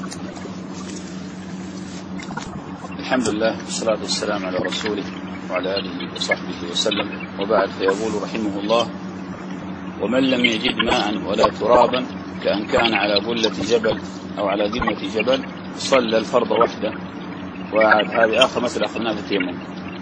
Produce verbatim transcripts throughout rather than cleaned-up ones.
الحمد لله والصلاة والسلام على رسوله وعلى آله وصحبه وسلم، وبعد. فيقول رحمه الله: ومن لم يجد ماء ولا ترابا كأن كان على بلة جبل أو على ذمة جبل صلى الفرض وحده. وهذه آخر مسألة أخذناها في التيمم،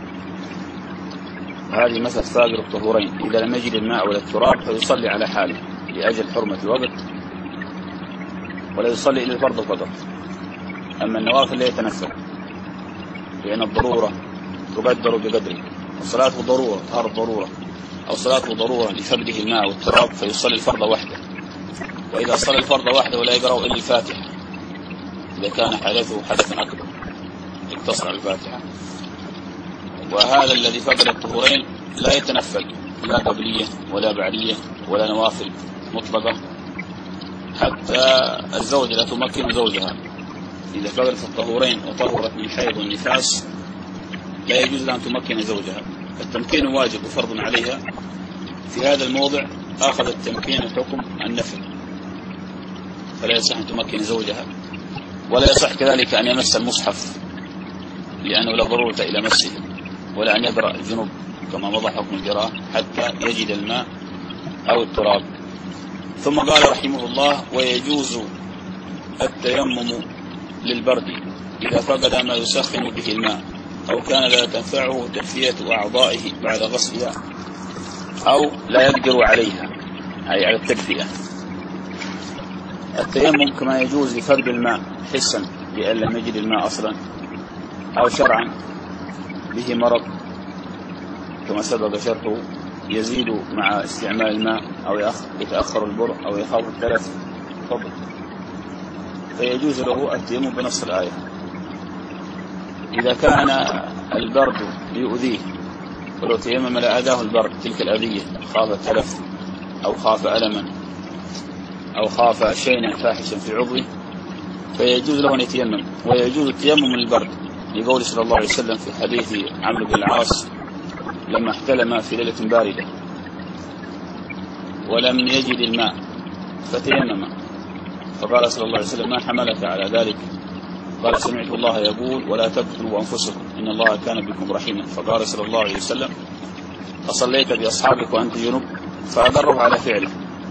هذه مسألة فاقر الطهورين. إذا لم يجد الماء ولا التراب فيصلي على حاله لأجل حرمة الوقت، ولا يصلي إلا الفرض فقط. أما النوافل لا يتنفل، لأن الضرورة تقدر بقدره. الصلاة ضرورة، طهارة ضرورة، أو صلاة ضرورة لفقده الماء والتراب فيصلي الفرض وحده. وإذا صلى الفرض وحده ولا يقرأ إلا الفاتحة، إذا كان حدثه حدث أكبر يقتصر على الفاتحة. وهذا الذي فقد الطهورين لا يتنفل، لا قبلية ولا بعدية ولا نوافل مطلقة. حتى الزوجة لا تمكن زوجها إذا فقدت الطهورين وطهرت من حيض والنفاس لا يجوز لها أن تمكن زوجها. التمكين واجب وفرض عليها. في هذا الموضع أخذ التمكين حكم النفل، فلا يصح أن تمكن زوجها، ولا يصح كذلك أن يمس المصحف لأنه لا ضرورة إلى مسه، ولا أن يقرأ الجنوب كما مضى حكم القراءة حتى يجد الماء أو التراب. ثم قال رحمه الله: ويجوز التيمم للبرد إذا فقد ما يسخن به الماء، أو كان لا تنفعه تدفية أعضائه بعد غسلها، أو لا يقدر عليها، أي على التدفئة. التيمم كما يجوز لفقد الماء حسا لأن لم يجد الماء أصلا، أو شرعا به مرض كما سبق شرحه يزيد مع استعمال الماء، أو يتأخر البر، أو يخاف التلف فضل، فيجوز له التيمم بنص الآية. إذا كان البرد يؤذيه ولو تيمم لا أذاه البرد، تلك الأذية، خاف التلف أو خاف ألما أو خاف شيئا فاحشا في عضوه، فيجوز له أن يتيمم. ويجوز التيمم للبرد لقول صلى الله عليه وسلم في حديث عمرو بن العاص لما احتلم في ليلة باردة ولم يجد الماء فتيمم، فقال صلى الله عليه وسلم: ما حملك على ذلك؟ قال: سمعت الله يقول: ولا تقتلوا أنفسكم إن الله كان بكم رحيما. فقال صلى الله عليه وسلم: فصليت بأصحابك وأنت جنب؟ فأقره على فعله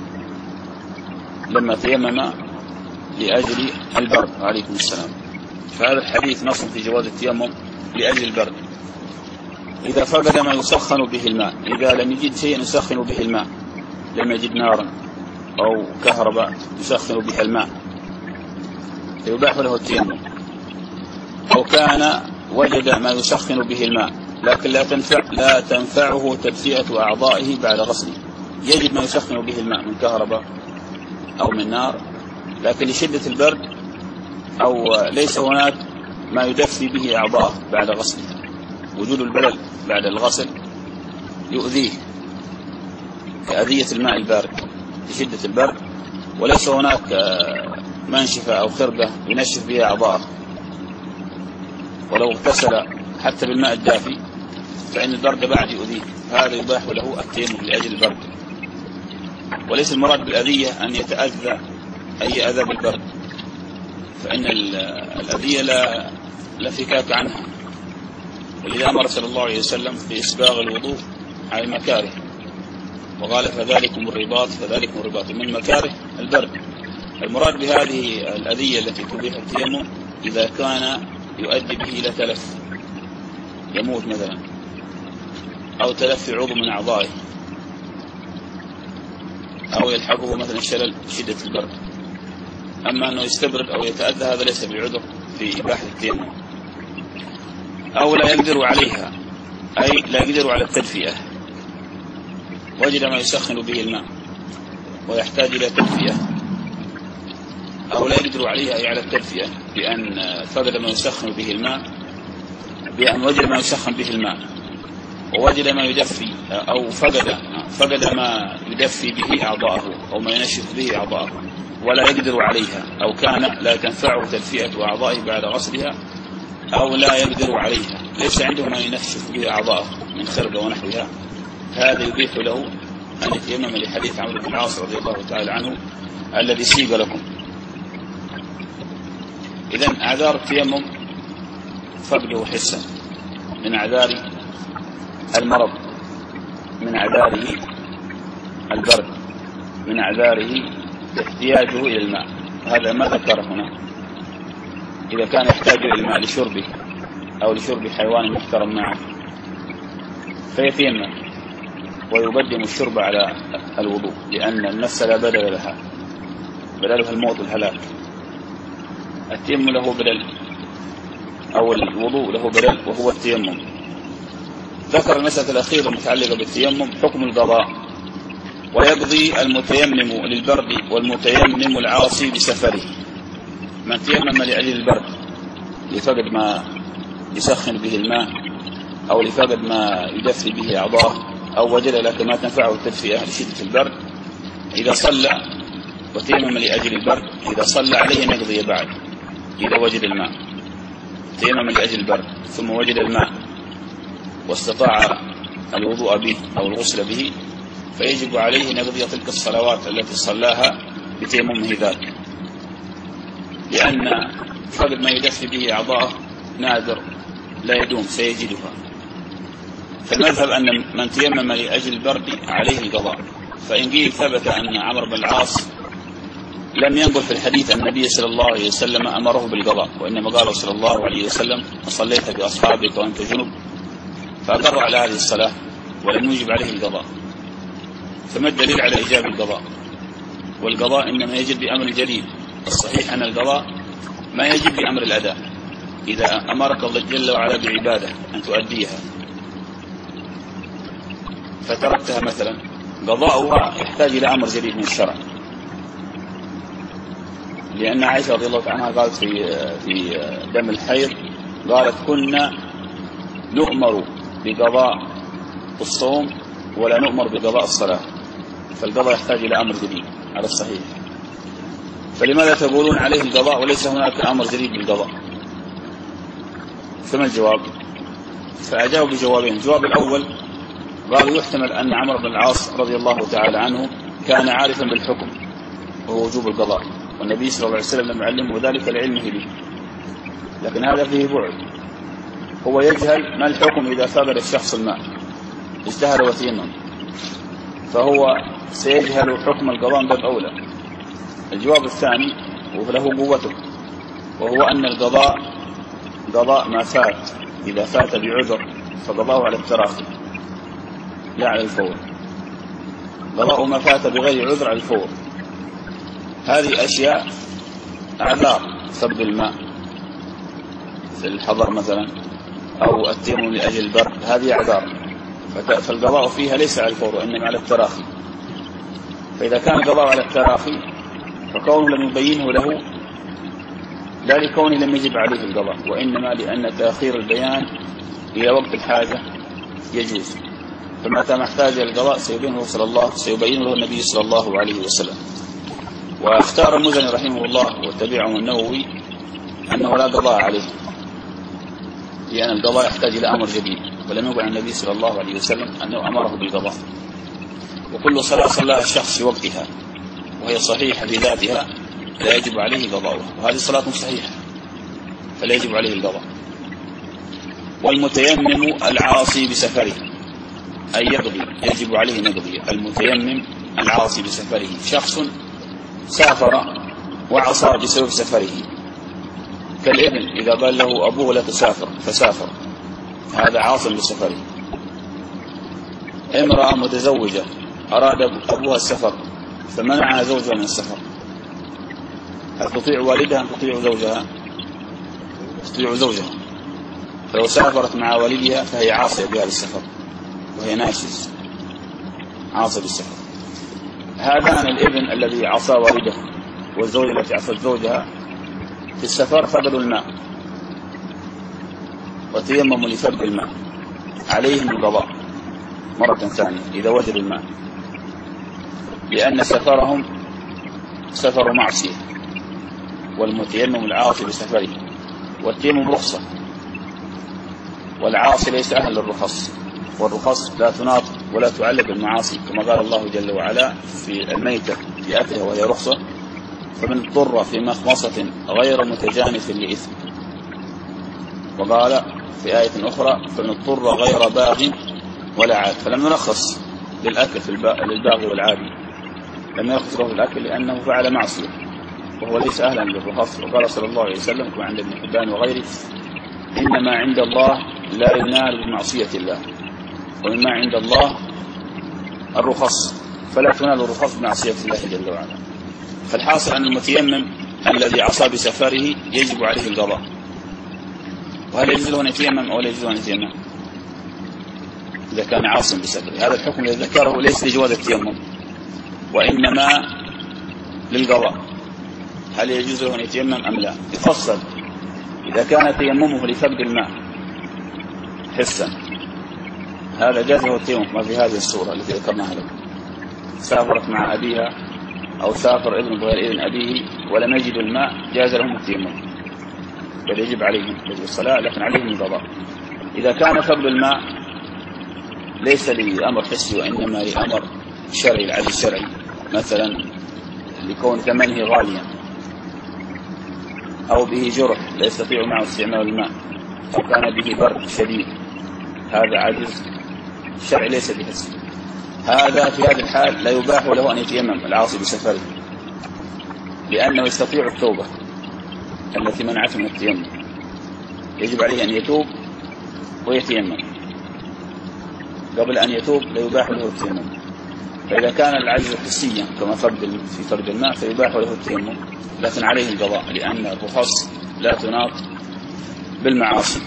لما تيمم لأجل البرد. عليكم السلام. فهذا الحديث نص في جواز التيمم لأجل البرد إذا فقد ما يسخن به الماء. إذا لم يجد شيء يسخن به الماء، لم يجد نارا أو كهرباء يسخن بها الماء، فيباح له التيمم. أو كان وجد ما يسخن به الماء لكن لا تنفع لا تنفعه تدفئة أعضائه بعد غسله. يجد ما يسخن به الماء من كهرباء أو من نار، لكن لشدة البرد أو ليس هناك ما يدفي به أعضائه بعد غسله. وجود البلل بعد الغسل يؤذيه كأذية الماء البارد لشدة البرد، وليس هناك منشفة أو خرقة ينشف بها أعضائه. ولو اغتسل حتى بالماء الدافي فإن البرد بعد يؤذيه، هذا يباح له التيمم لأجل البرد. وليس المراد بالأذية أن يتأذى أي أذى بالبرد، فإن الأذية لا لا فكاك عنها. ولذا أمر صلى الله عليه وسلم بإسباغ الوضوء على المكاره، وقال: فذلكم الرباط فذلكم الرباط من مكاره البرد. المراد بهذه الأذية التي تبيح التيمم إذا كان يؤدي به إلى تلف، يموت مثلا، أو تلف عضو من أعضائه، أو يلحقه مثلا شلل شدة البرد. أما أنه يستبرد أو يتأذى هذا ليس بعذر في إباحة التيمم. أو لا يقدر عليها، أي لا يقدر على التدفئة، وجد ما يسخن به الماء ويحتاج إلى تدفئة، أو لا يقدر عليها أي على التدفئة بأن فقد ما يسخن به الماء، بأن وجد ما يسخن به الماء ووجد ما يدفي، أو فقد فقد ما يدفي به أعضاءه أو ما ينشف به أعضاءه ولا يقدر عليها، أو كان لا تنفعه تدفئة أعضائه بعد غسلها، أو لا يقدر عليها، ليس عنده ما ينشف به أعضاءه من خرقة ونحوها، هذا يبيح له أن يتيمم لحديث عمرو بن العاص رضي الله تعالى عنه الذي سيق لكم. إذن أعذار التيمم فقده حسا من أعذار المرض، من أعذاره البرد، من أعذاره احتياجه إلى الماء. هذا ما ذكر هنا. إذا كان يحتاج إلى الماء لشربه أو لشرب حيوان محترم معه فيتيمم ويقدم الشرب على الوضوء، لأن النفس لا بدل لها، بدلها الموت والهلاك. التيمم له بدل أو الوضوء له بدل وهو التيمم. ذكر المسألة الأخيرة المتعلقة بالتيمم حكم القضاء، ويقضي المتيمم للبرد والمتيمم العاصي بسفره. من تيمم لأجل البرد لفقد ما يسخن به الماء أو لفقد ما يدفي به أعضاءه أو وجد لك ما تنفعه التدفئة لشدة البرد، إذا صلى وتيمم لأجل البرد إذا صلى عليه أن يقضي بعد. إذا وجد الماء تيمم لأجل البرد ثم وجد الماء واستطاع الوضوء به أو الغسل به فيجب عليه أن يقضي تلك الصلوات التي صلاها بتيممه ذاك، لأن فقد ما يدفي به أعضاءه نادر لا يدوم سيجدها. فالمذهب أن من تيمم لأجل البرد عليه القضاء. فإن قيل ثبت أن عمرو بن العاص لم ينقل في الحديث أن النبي صلى الله عليه وسلم أمره بالقضاء، وإنما قال صلى الله عليه وسلم صليت بأصحابك وأنت جنب، فأقر على هذه الصلاة ولم يجب عليه القضاء. فما الدليل على إيجاب القضاء؟ والقضاء إنما يجب بأمر جليل. الصحيح أن القضاء ما يجب بأمر الأداء. إذا أمرك الله جل وعلا بعبادة أن تؤديها فتركتها مثلا، قضاؤها يحتاج إلى أمر جديد من الشرع. لأن عائشة رضي الله عنها قالت في في دم الحيض، قالت كنا نؤمر بقضاء الصوم ولا نؤمر بقضاء الصلاة. فالقضاء يحتاج إلى أمر جديد على الصحيح. فلماذا تقولون عليه القضاء وليس هناك أمر جديد بالقضاء؟ فما الجواب؟ فأجابوا بجوابين. الجواب الأول قالوا يحتمل أن عمرو بن العاص رضي الله تعالى عنه كان عارفا بالحكم وهو وجوب القضاء، والنبي صلى الله عليه وسلم لم يعلمه ذلك لعلمه به، لكن هذا فيه بعد. هو يجهل ما الحكم إذا فقد الشخص الماء اجتهد وتيمم، فهو سيجهل حكم القضاء من باب أولى. الجواب الثاني وله قوته، وهو أن القضاء قضاء ما فات، إذا فات بعذر فقضاه على التراخي لا على الفور. قضاء ما فات بغير عذر على الفور. هذه أشياء أعذار، فقد الماء في الحضر مثلا أو التيمم لأجل البرد، هذه أعذار، فالقضاء فيها ليس على الفور وإنما على التراخي. فإذا كان القضاء على التراخي فكونه لم يبينه له لا لكونه لم يجب عليه القضاء، وإنما لأن تأخير البيان إلى وقت الحاجة يجوز. فمتى ما احتاج القضاء سيبينه صلى الله سيبين له النبي صلى الله عليه وسلم. واختار المزني رحمه الله وتبعه النووي أنه لا قضاء عليه، لأن القضاء يحتاج إلى أمر جديد، ولم يبع النبي صلى الله عليه وسلم أنه أمره بالقضاء. وكل صلاة صلاها الشخص في وقتها وهي صحيحة في ذاتها لا يجب عليه قضاؤها، وهذه صلاة صحيحة فلا يجب عليه القضاء. والمتيمم العاصي بسفره أي يقضي، يجب عليه نقضي. المتيمم العاصي بسفره شخص سافر وعصى بسبب سفره، كالابن إذا قال له أبوه لا تسافر فسافر، هذا عاص بسفره. امرأة متزوجة أراد أبوها السفر فمنعها زوجها من السفر، هل تطيع والدها أم تطيع زوجها؟ تطيع زوجها. فلو سافرت مع والدها فهي عاصية بهذا السفر وهي ناشز عاصية بالسفر. هذان الابن الذي عصى والده والزوجة التي عصت زوجها في السفر فقدوا الماء وتيمموا لفقد الماء، عليهم القضاء مرة ثانية إذا وجدوا الماء، لأن سفرهم سفر معصية، والمتيمم العاصي بسفره. والتيمم رخصة، والعاصي ليس أهل للرخص، والرخص لا تناط ولا تعلق بالمعاصي، كما قال الله جل وعلا في الميتة في آتها وهي رخصة فمن اضطر في مخمصة غير متجانف لإثم. وقال في آية أخرى فمن اضطر غير باغ ولا عاد. فلم نرخص للأكل في للباغي والعادي، لم يرخص له في الأكل لأنه فعل معصية وهو ليس أهلا للرخص. وقال صلى الله عليه وسلم كما عند ابن حبان وغيره إنما عند الله لا ينال بمعصية الله، ومما عند الله الرخص، فلا تنال الرخص بمعصية الله جل وعلا. فالحاصل أن المتيمم الذي عصى بسفره يجب عليه القضاء. وهل يجوز له أن يتيمم أو لا يجوز له أن يتيمم إذا كان عاصم بسفره؟ هذا الحكم الذي ذكره ليس لجواز التيمم وإنما للقضاء. هل يجوز له أن يتيمم أم لا؟ يفصل إذا كان تيممه لفقد الماء حسا هذا جاز له التيمم، ما في هذه الصورة التي ذكرناها لكم. سافرت مع أبيها أو سافر ابن بغير إذن أبيه ولم يجدوا الماء جاز لهم التيمم، بل يجب عليهم يجب الصلاة لكن عليهم القضاء. إذا كان فقد الماء ليس لأمر حسي وإنما لأمر شرعي، العدل الشرعي، مثلا لكون ثمنه غاليا أو به جرح لا يستطيع معه استعمال الماء أو كان به برد شديد، هذا عجز الشرع ليس بحسي. هذا في هذه الحال لا يباح له أن يتيمم العاصي بسفره، لأنه يستطيع التوبة التي منعته من التيمم، يجب عليه أن يتوب ويتيمم. قبل أن يتوب لا يباح له التيمم. فإذا كان العجز حسيا كما فقد في فقد الماء فيباح له التيمم، لكن عليه القضاء لأن الرخص لا تناط بالمعاصي.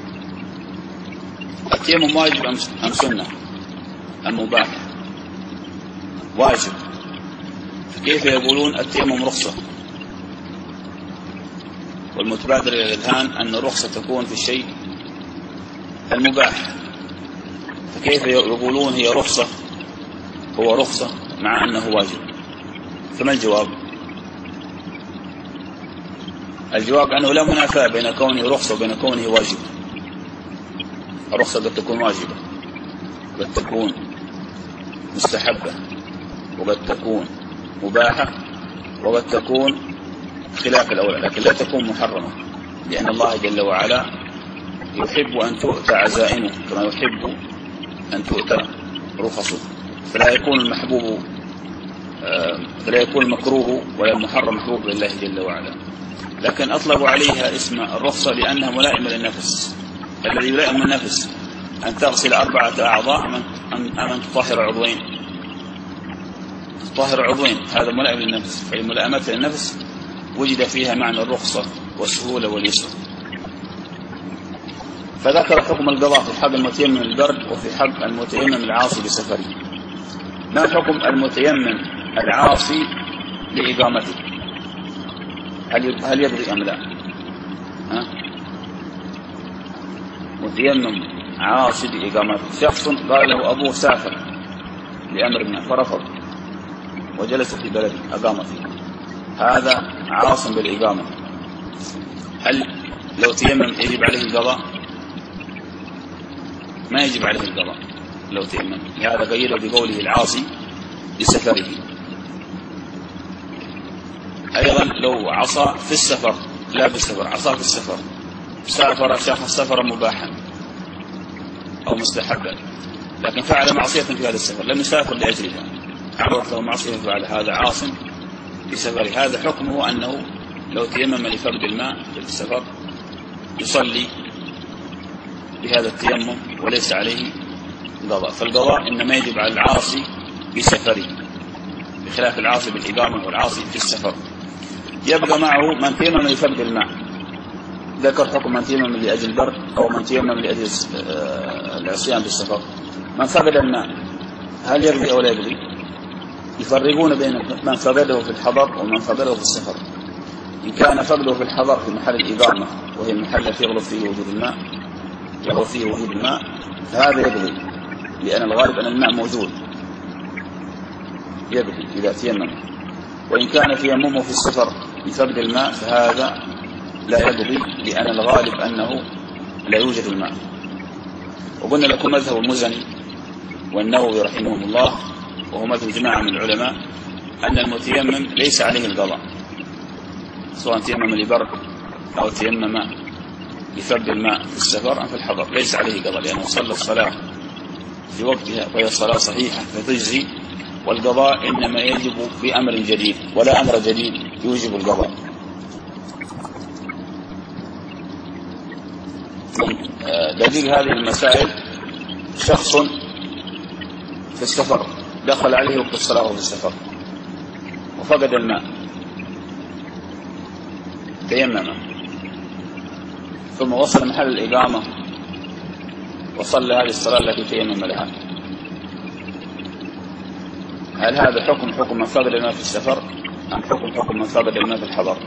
التيمم واجب أم سنة أم مباح؟ واجب. فكيف يقولون التيمم رخصة؟ والمتبادر إلى الأذهان أن الرخصة تكون في الشيء المباح، فكيف يقولون هي رخصة هو رخصة مع أنه واجب؟ فما الجواب؟ الجواب أنه لا منافاة بين كونه رخصة وبين كونه واجب. الرخصة قد تكون واجبة، قد تكون مستحبة، وقد تكون مباحة، وقد تكون خلاف الأولى، لكن لا تكون محرمة، لأن الله جل وعلا يحب أن تؤتى عزائمه كما يحب أن تؤتى رخصه. فلا يكون المحبوب فلا يكون المكروه ولا المحرم محبوب لله جل وعلا. لكن أطلقوا عليها اسم الرخصة لأنها ملائمة للنفس. الذي يلائم النفس أن تغسل أربعة أعضاء أم أن تطهر عضوين؟ تطهر عضوين، هذا ملائم للنفس. فهي ملائمة للنفس وجد فيها معنى الرخصة والسهولة واليسر. فذكر حكم القضاء في حق المتيمم البرد وفي حق المتيمم العاصي بسفره. ما حكم المتيمم العاصي لإقامته؟ هل هل يقضي أم لا؟ ها؟ متيمم عاصي لإقامته، شخص قال له أبوه سافر لأمر ما فرفض وجلس في بلده أقام فيه، هذا عاصم بالإقامة، هل لو تيمم يجب عليه القضاء؟ ما يجب عليه القضاء لو تيمم. هذا قيده بقوله العاصي لسفره. أيضا لو عصى في السفر، لا بالسفر، عصى في السفر، سافر شخص سفرا مباحا أو مستحبا لكن فعل معصية في هذا السفر، لم يسافر لأجلها، عرضت له معصية فعل، هذا عاصم بسفره. هذا حكمه أنه لو تيمم لفقد الماء في السفر يصلي بهذا التيمم وليس عليه قضاء. فالقضاء إنما يجب على العاصي بسفره بخلاف العاصي بالإقامة والعاصي في السفر. يبقى معه من تيمم لفقد الماء، ذكر حكم من تيمم لأجل البرد أو من تيمم لأجل العصيان بالسفر. من فقد الماء هل يقضي أو لا يقضي؟ يفرقون بين من فقده في الحضر ومن فقده في السفر. إن كان فقده في الحضر في محل الإقامة وهي المحل التي يغلب فيه وجود الماء يغلب فيه وجود الماء فهذا يقضي، لأن الغالب أن الماء موجود، يقضي إذا تيمم. وإن كان تيممه في السفر بفقد الماء فهذا لا يقضي، لأن الغالب أنه لا يوجد الماء. وقلنا لكم مذهب المزني والنووي رحمهم الله وهو مذهب جماعة من العلماء أن المتيمم ليس عليه القضاء سواء تيمم لبرد أو تيمم لفقد الماء في السفر أم في الحضر ليس عليه قضاء، لأنه صلى الصلاة في وقتها وهي الصلاة صحيحة فتجزي، والقضاء إنما يجب بأمر جديد، ولا أمر جديد يوجب القضاء. دليل هذه المسائل شخص في السفر دخل عليه وقت الصلاة وهو في السفر وفقد الماء تيمم، ثم وصل محل الإقامة وصلى هذه الصلاة التي تيمم لها، هل هذا حكم حكم من فقد الماء في السفر أم حكم حكم من فقد الماء في الحضر؟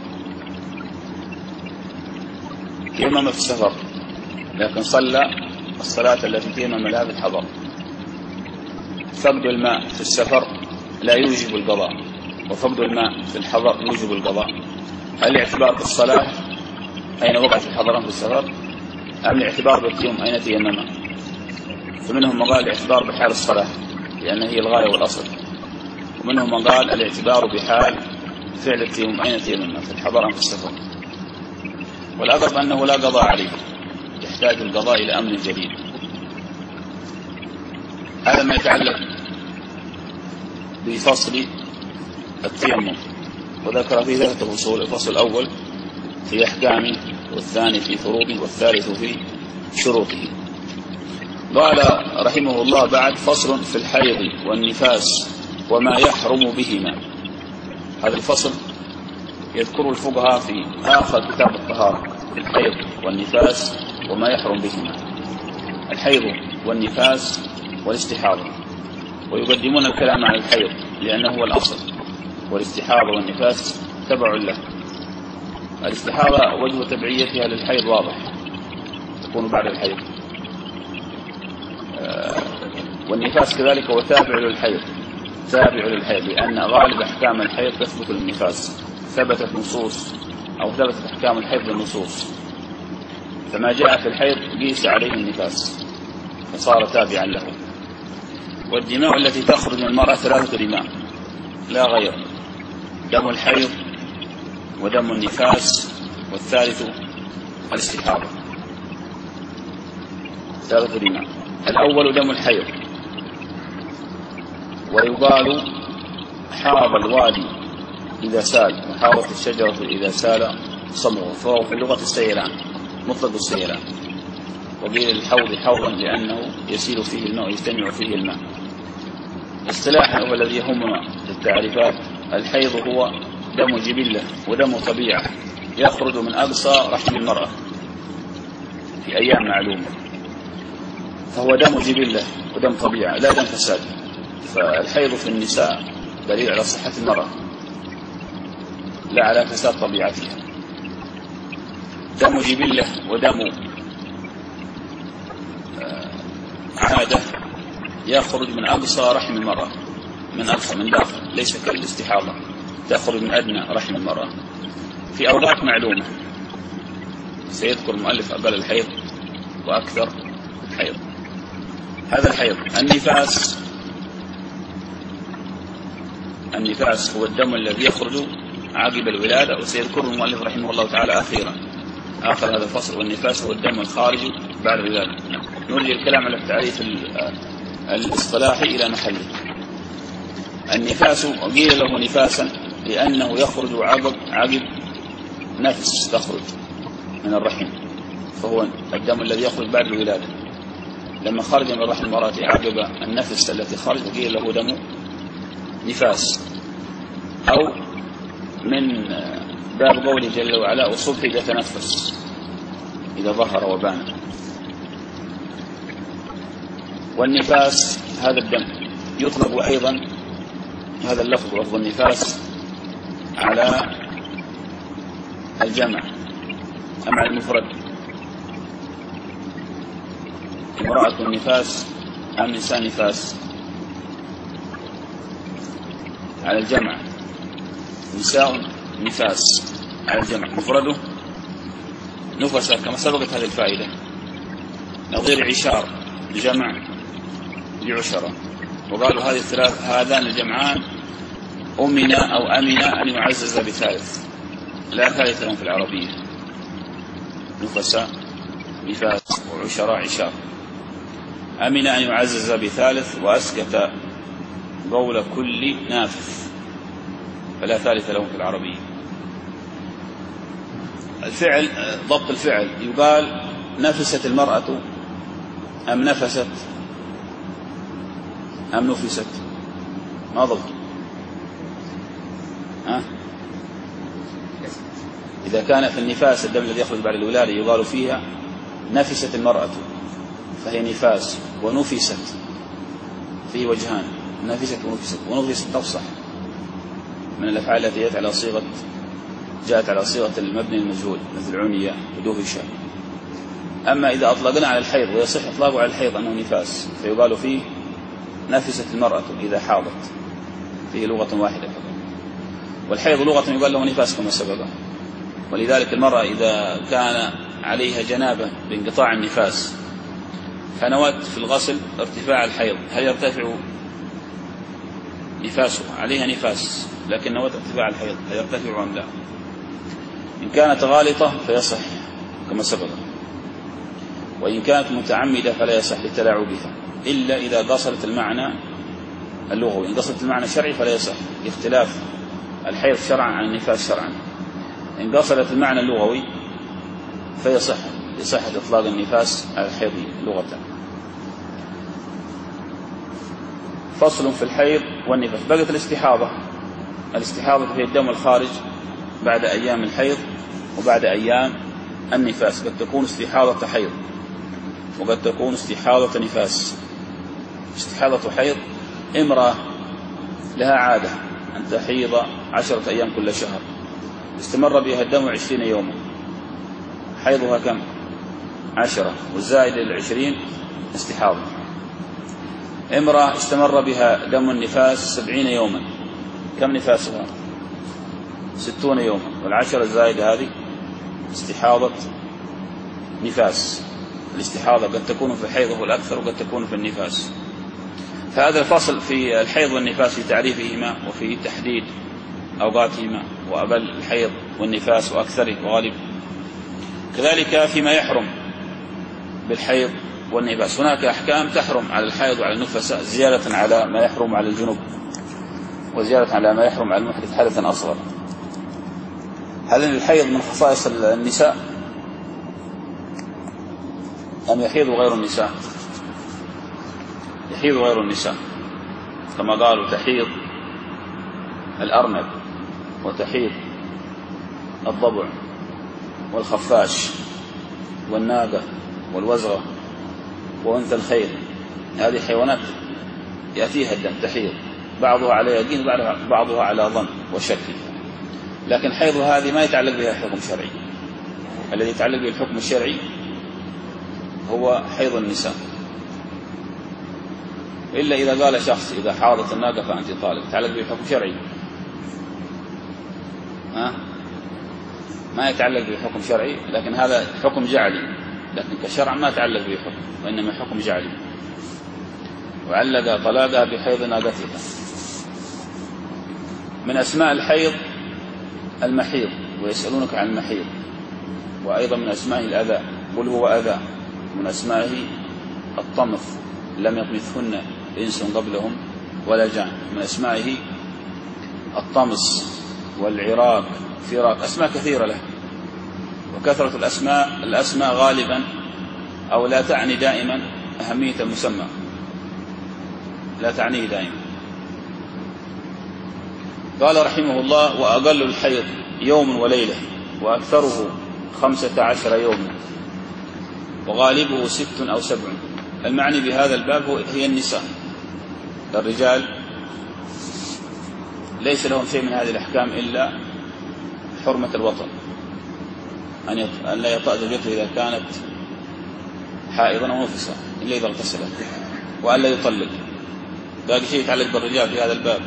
تيمم في السفر لكن صلى الصلاة التي تيمم لها في الحضر. فقد الماء في السفر لا يوجب القضاء، وفقد الماء في الحضر يوجب القضاء. هل الاعتبار بالصلاة أين وقعت الحضر في السفر أم الاعتبار بالتيمم أين تيمم؟ فمنهم من قال الاعتبار بحال الصلاة لأن هي الغاية والأصل، ومنهم من قال الاعتبار بحال فعل التيمم أين تيمم في الحضر أم في السفر. والأقرب أنه لا قضاء عليه، يحتاج القضاء إلى أمر جديد. هذا ما يتعلق بفصل التيمم، وذكر فيه ثلاثة فصول: الفصل الأول في أحكامه، والثاني في فروضه، والثالث في شروطه. قال رحمه الله بعد: فصل في الحيض والنفاس وما يحرم بهما. هذا الفصل يذكر الفقهاء في آخر كتاب الطهارة في الحيض والنفاس وما يحرم بهما. الحيض والنفاس والاستحاضة، ويقدمون الكلام عن الحيض لأنه هو الأصل، والاستحاضة والنفاس تبع له. الاستحاضة وجه تبعيتها للحيض واضح، تكون بعد الحيض، والنفاس كذلك هو تابع للحيض، تابع للحيض لأن غالب أحكام الحيض تثبت للنفاس، ثبتت نصوص أو ثبتت أحكام الحيض بالنصوص، فما جاء في الحيض قيس عليه النفاس فصار تابعا له. والدماء التي تخرج من المرأة ثلاثة دماء لا غير: دم الحيض ودم النفاس والثالث الاستحاضة. ثلاثة دماء. الأول دم الحيض، ويقال حاض الوادي إذا سال، وحاضت الشجرة إذا سال صمغ، فهو في اللغة السيلان، مطلق السيلان. وقيل الحوض حوضا لأنه يسيل فيه الماء يجتمع فيه الماء. اصطلاحا هو الذي يهمنا في التعريفات: الحيض هو دم جبلة ودم طبيعة يخرج من أقصى رحم المرأة في أيام معلومة، فهو دم جبلة ودم طبيعة لا دم فساد. فالحيض في النساء دليل على صحة المرأة لا على فساد طبيعتها. دم جبلة ودم عادة يخرج من أقصى رحم المرأة، من أقصى من داخل، ليس كالاستحاضة تخرج من أدنى رحم المرأة في أوقات معلومة. سيذكر المؤلف أقل الحيض وأكثر الحيض. هذا الحيض. النفاس، النفاس هو الدم الذي يخرج عقب الولادة، وسيذكر المؤلف رحمه الله تعالى أخيرا آخر هذا الفصل: والنفاس هو الدم الخارج بعد الولادة. نرجع الكلام على التعريف الاصطلاحي إلى محله. النفاس قيل له نفاسا لأنه يخرج عقب عقب نفس تخرج من الرحم، فهو الدم الذي يخرج بعد الولادة. لما خرج من رحم المرأة عقب النفس التي خرج قيل له دم نفاس. أو من باب قوله جل وعلا: والصبح إذا تنفس، إذا ظهر وبان. والنفاس هذا الدم يطلق أيضا هذا اللفظ، لفظ النفاس، على الجمع أم على المفرد؟ امرأة النفاس أم نساء نفاس؟ على الجمع. نساء نفاس على الجمع، مفرده نفسة كما سبقت هذه الفائدة. نظير عشار جمع لعشرة، وقالوا هذه الثلاث هذان الجمعان أمنا أو أمنا أن يعزز بثالث، لا ثالث لهم في العربية، نفساء نفاس وعشراء عشار. أمن أن يعزز بثالث وأسكت قول كل نافث، فلا ثالث لهم في العربية. الفعل، ضبط الفعل، يقال نفست المرأة أم نفست أم نفست، ما ضبط. ها؟ إذا كان في النفاس الدم الذي يخرج بعد الولادة يقال فيها نفست المرأة فهي نفاس، ونفست فيه وجهان، نفست ونفست. ونفست تفصح من الأفعال التي جاءت على صيغة جاءت على صيغة المبني المجهول مثل عنية ودهش. أما إذا أطلقنا على الحيض، ويصح إطلاقه على الحيض أنه نفاس، فيقال فيه نفست المرأة إذا حاضت، فيه لغة واحدة فقط. والحيض لغة يقال له نفاس كما سبق. ولذلك المرأة إذا كان عليها جنابة بانقطاع النفاس فنوت في الغسل ارتفاع الحيض، هل يرتفع نفاسها؟ عليها نفاس لكن نوت ارتفاع الحيض، هل يرتفع أم لا؟ إن كانت غالطة فيصح كما سبق، وإن كانت متعمدة فلا يصح لتلاعبها، إلا إذا قصرت المعنى اللغوي. إن قصرت المعنى الشرعي فلا يصح، لاختلاف الحيض شرعا عن النفاس شرعا. إن قصرت المعنى اللغوي فيصح لصحة إطلاق النفاس على الحيض لغة. فصل في الحيض والنفاس. بقت الاستحاضة. الاستحاضة هي الدم الخارج بعد أيام الحيض وبعد أيام النفاس. قد تكون استحاضة حيض وقد تكون استحاضة نفاس. استحاضة حيض امرأة لها عادة أن تحيض عشرة أيام كل شهر، استمر بها الدم عشرين يوما، حيضها كم؟ عشرة، والزائد العشرين استحاضة. امرأة استمر بها دم النفاس سبعين يوما، كم نفاسها؟ ستون يوما، والعشرة الزائدة هذه استحاضة نفاس. الاستحاضة قد تكون في الحيض هو الأكثر وقد تكون في النفاس. فهذا الفصل في الحيض والنفاس في تعريفهما وفي تحديد أوقاتهما وأبل الحيض والنفاس وأكثره وغالبه. كذلك فيما يحرم بالحيض والنفاس، هناك أحكام تحرم على الحيض وعلى النفساء زيادة على ما يحرم على الجنوب، وزيادة على ما يحرم على المحدث حدثا أصغر. هل الحيض من خصائص النساء أم يحيض غير النساء؟ يحيض غير النساء، كما قالوا تحيض الأرنب وتحيض الضبع والخفاش والناقة والوزغة وأنثى الخيل. هذه حيوانات يأتيها الدم تحيض، بعضها على يقين بعضها على ظن وشك، لكن حيض هذه ما يتعلق بها حكم شرعي. الذي يتعلق به الحكم الشرعي هو حيض النساء، إلا إذا قال شخص إذا حاضت الناقة فأنت طالق، يتعلق به حكم شرعي. ها؟ ما يتعلق به حكم شرعي، لكن هذا حكم جعلي، لكن كشرع ما يتعلق به حكم، وإنما حكم جعلي. وعلق طلاقها بحيض ناقتها. من أسماء الحيض المحيض، ويسألونك عن المحيض. وأيضا من أسمائه الأذى، قل هو أذى. من أسمائه الطمث، لم يطمثهن إنس قبلهم ولا جان. من أسمائه الطمس والعراق فراق، أسماء كثيرة له. وكثرة الأسماء الأسماء غالبا أو لا تعني دائما أهمية المسمى، لا تعنيه دائما. قال رحمه الله: وأقل الحيض يوم وليلة، وأكثره خمسة عشر يوما، وغالبه ست أو سبع. المعني بهذا الباب هي النساء. الرجال ليس لهم شيء من هذه الأحكام إلا حرمة الوطن، أن لا يطأ زوجته إذا كانت حائضا أو نفسا إلا إذا اغتسلت، وأن لا يطلق. باقي شيء يتعلق بالرجال في هذا الباب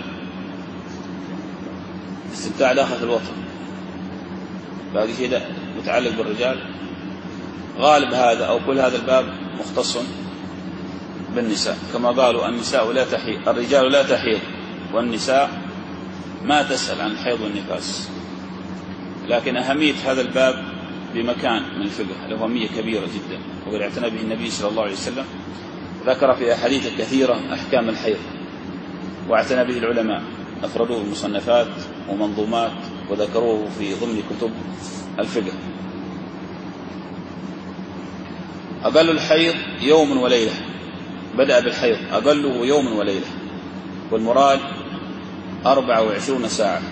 استمتاع داخل في الوطن، باقي شيء متعلق بالرجال. غالب هذا أو كل هذا الباب مختص بالنساء، كما قالوا النساء لا تحيض، الرجال لا تحيض، والنساء ما تسأل عن الحيض والنفاس. لكن أهمية هذا الباب بمكان من الفقه له أهمية كبيرة جدا، وقد اعتنى به النبي صلى الله عليه وسلم، ذكر في أحاديث كثيرة أحكام الحيض، واعتنى به العلماء، أفردوه المصنفات ومنظومات وذكروه في ضمن كتب الفقه. أقل الحيض يوم وليلة، بدأ بالحيض أقله يوم وليلة، والمراد أربعة وعشرون ساعة،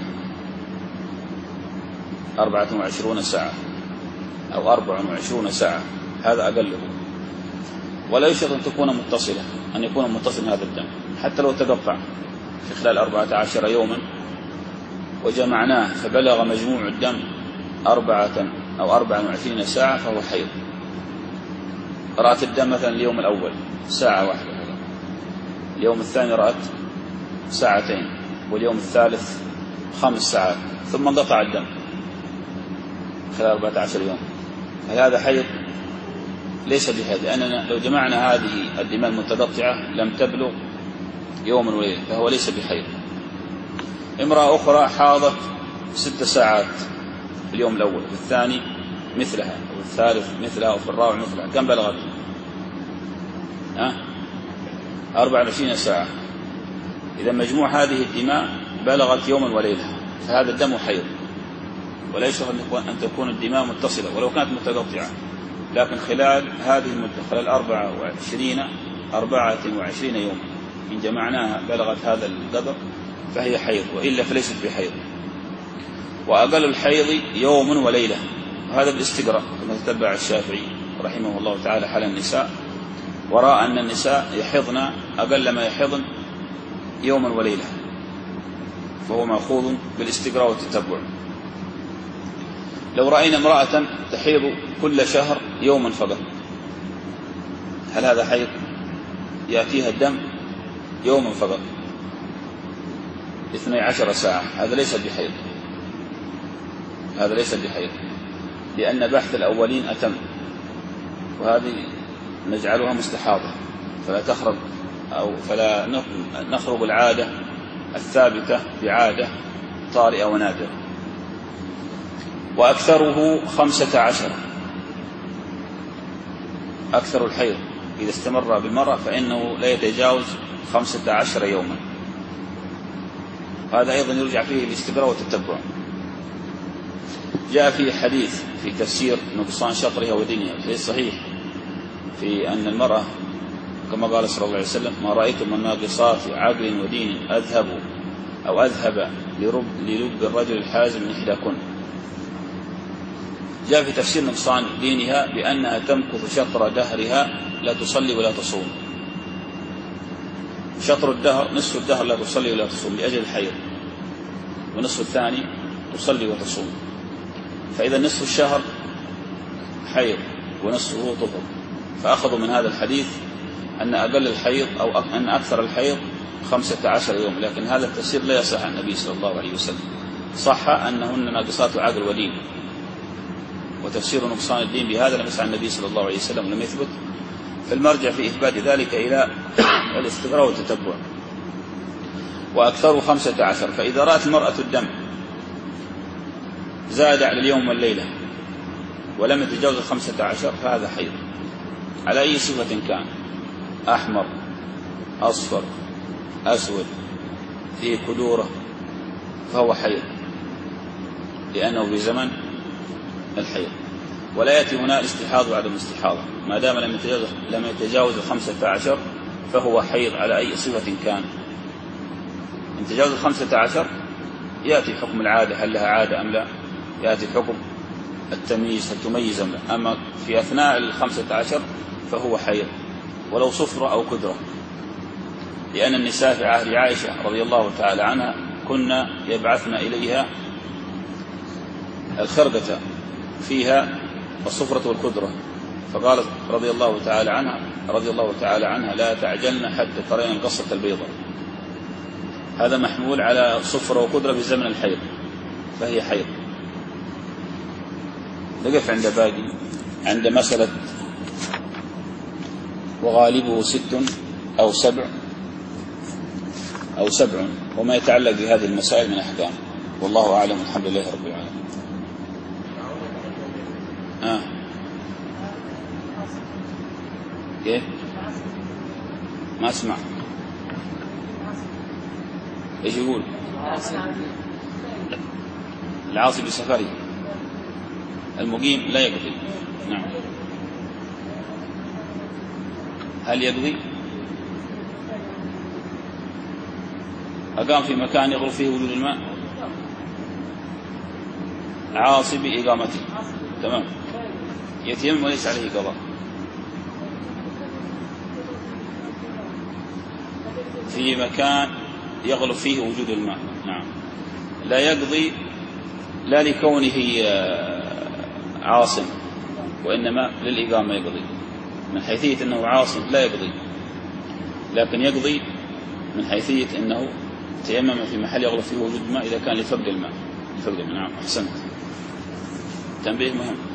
أربعة وعشرون ساعة أو أربع وعشرون ساعة، هذا أقله. ولا يشرط أن تكون متصلة، أن يكون متصل هذا الدم، حتى لو تقطع في خلال أربعة عشر يوما وجمعناه فبلغ مجموع الدم أربعة أو أربع وعشرين ساعة فهو حيض. رأت الدم مثلا اليوم الأول ساعة واحدة، اليوم الثاني رأت ساعتين، واليوم الثالث خمس ساعات، ثم انقطع الدم خلال أربعة عشر يوم، هل هذا حيض؟ ليس بحيض، لأننا لو جمعنا هذه الدماء المتقطعة لم تبلغ يوما وليلة، فهو ليس بحيض. امرأة أخرى حاضت ست ساعات في اليوم الأول، في الثاني مثلها، وفي الثالث مثلها، وفي الرابع مثلها، كم بلغت؟ أه؟ أربع وعشرين ساعة. إذا مجموع هذه الدماء بلغت يوما وليلة، فهذا الدم حيض، ولا يشرط أن تكون الدماء متصلة ولو كانت متقطعة، لكن خلال هذه المدة، خلال أربعة وعشرين أربعة وعشرين يوم إن جمعناها بلغت هذا القدر فهي حيض، وإلا فليست بحيض. وأقل الحيض يوم وليلة، وهذا بالاستقراء كما تتبع الشافعي رحمه الله تعالى حال النساء، ورأى أن النساء يحضن أقل ما يحضن يوما وليلة، فهو مأخوذ بالاستقراء والتتبع. لو رأينا امرأة تحيض كل شهر يوما فقط، هل هذا حيض؟ يأتيها الدم يوما فقط اثني عشر ساعة، هذا ليس بحيض، هذا ليس بحيض، لأن بحث الأولين أتم، وهذه نجعلها مستحاضة، فلا تخرج أو فلا نخرج العادة الثابتة بعادة طارئة ونادرة. وأكثره خمسة عشر، أكثر الحيض إذا استمر بالمرأة فإنه لا يتجاوز خمسة عشر يوما، هذا أيضا يرجع فيه الاستقراء والتتبع. جاء في حديث في تفسير نقصان شطرها ودينها في الصحيح في أن المرأة كما قال صلى الله عليه وسلم: ما رأيتم الناقصات عقل ودين أذهب أو أذهب لرب, للب الرجل الحازم من إحداكن. جاء في تفسير نقصان دينها بأنها تمكث شطر دهرها لا تصلي ولا تصوم، شطر الدهر نصف الدهر لا تصلي ولا تصوم لأجل الحيض، ونصف الثاني تصلي وتصوم، فإذا نصف الشهر حيض ونصفه طهر. فأخذوا من هذا الحديث أن أقل الحيض أو أن أكثر الحيض خمسة عشر يوم، لكن هذا التفسير لا يصح عن النبي صلى الله عليه وسلم. صح أنهن ناقصات عقل ودين، وتفسير نقصان الدين بهذا لم يصح عن النبي صلى الله عليه وسلم ولم يثبت، فالمرجع في إثبات ذلك إلى الاستقراء والتتبع. وأكثر خمسة عشر، فإذا رأت المرأة الدم زاد على اليوم والليلة ولم يتجاوز خمسة عشر فهذا حيض على أي صفة كان، أحمر أصفر أسود فيه كدورة، فهو حيض لأنه بزمن الحيض. ولا يأتي هنا الاستحاض وعدم الاستحاضة، ما دام لم يتجاوز, لم يتجاوز خمسة عشر فهو حيض على أي صفة كان. إن تجاوز خمسة عشر يأتي حكم العادة، هل لها عادة أم لا، يأتي حكم التمييز هل تميز أم لا. أما في أثناء الخمسة عشر فهو حيض ولو صفرة أو كدرة، لأن النساء في عهد عائشة رضي الله تعالى عنها كنا يبعثن إليها الخرقة فيها الصفرة والكدرة، فقالت رضي الله تعالى عنها رضي الله تعالى عنها: لا تعجلن حتى ترين القصة البيضاء. هذا محمول على صفرة وكدرة في زمن الحيض، فهي حيض. نقف عند باقي عند مسألة وغالبه ست أو سبع أو سبع وما يتعلق بهذه المسائل من أحكام. والله أعلم، الحمد لله رب العالمين. كيف؟ ما اسمع. ايش يقول؟ العاصي بسفره، المقيم لا يقضي. نعم. هل يقضي؟ أقام في مكان يغرب فيه وجود الماء، عاصي بإقامته، تمام، يتيمم وليس عليه قضاء. في مكان يغلب فيه وجود الماء، نعم، لا يقضي، لا لكونه عاصم، وإنما للإقامة يقضي. من حيثية أنه عاصم لا يقضي، لكن يقضي من حيثية أنه تيمم في محل يغلب فيه وجود الماء إذا كان لفقد الماء. لفقد الماء. نعم، أحسنت، تنبيه مهم.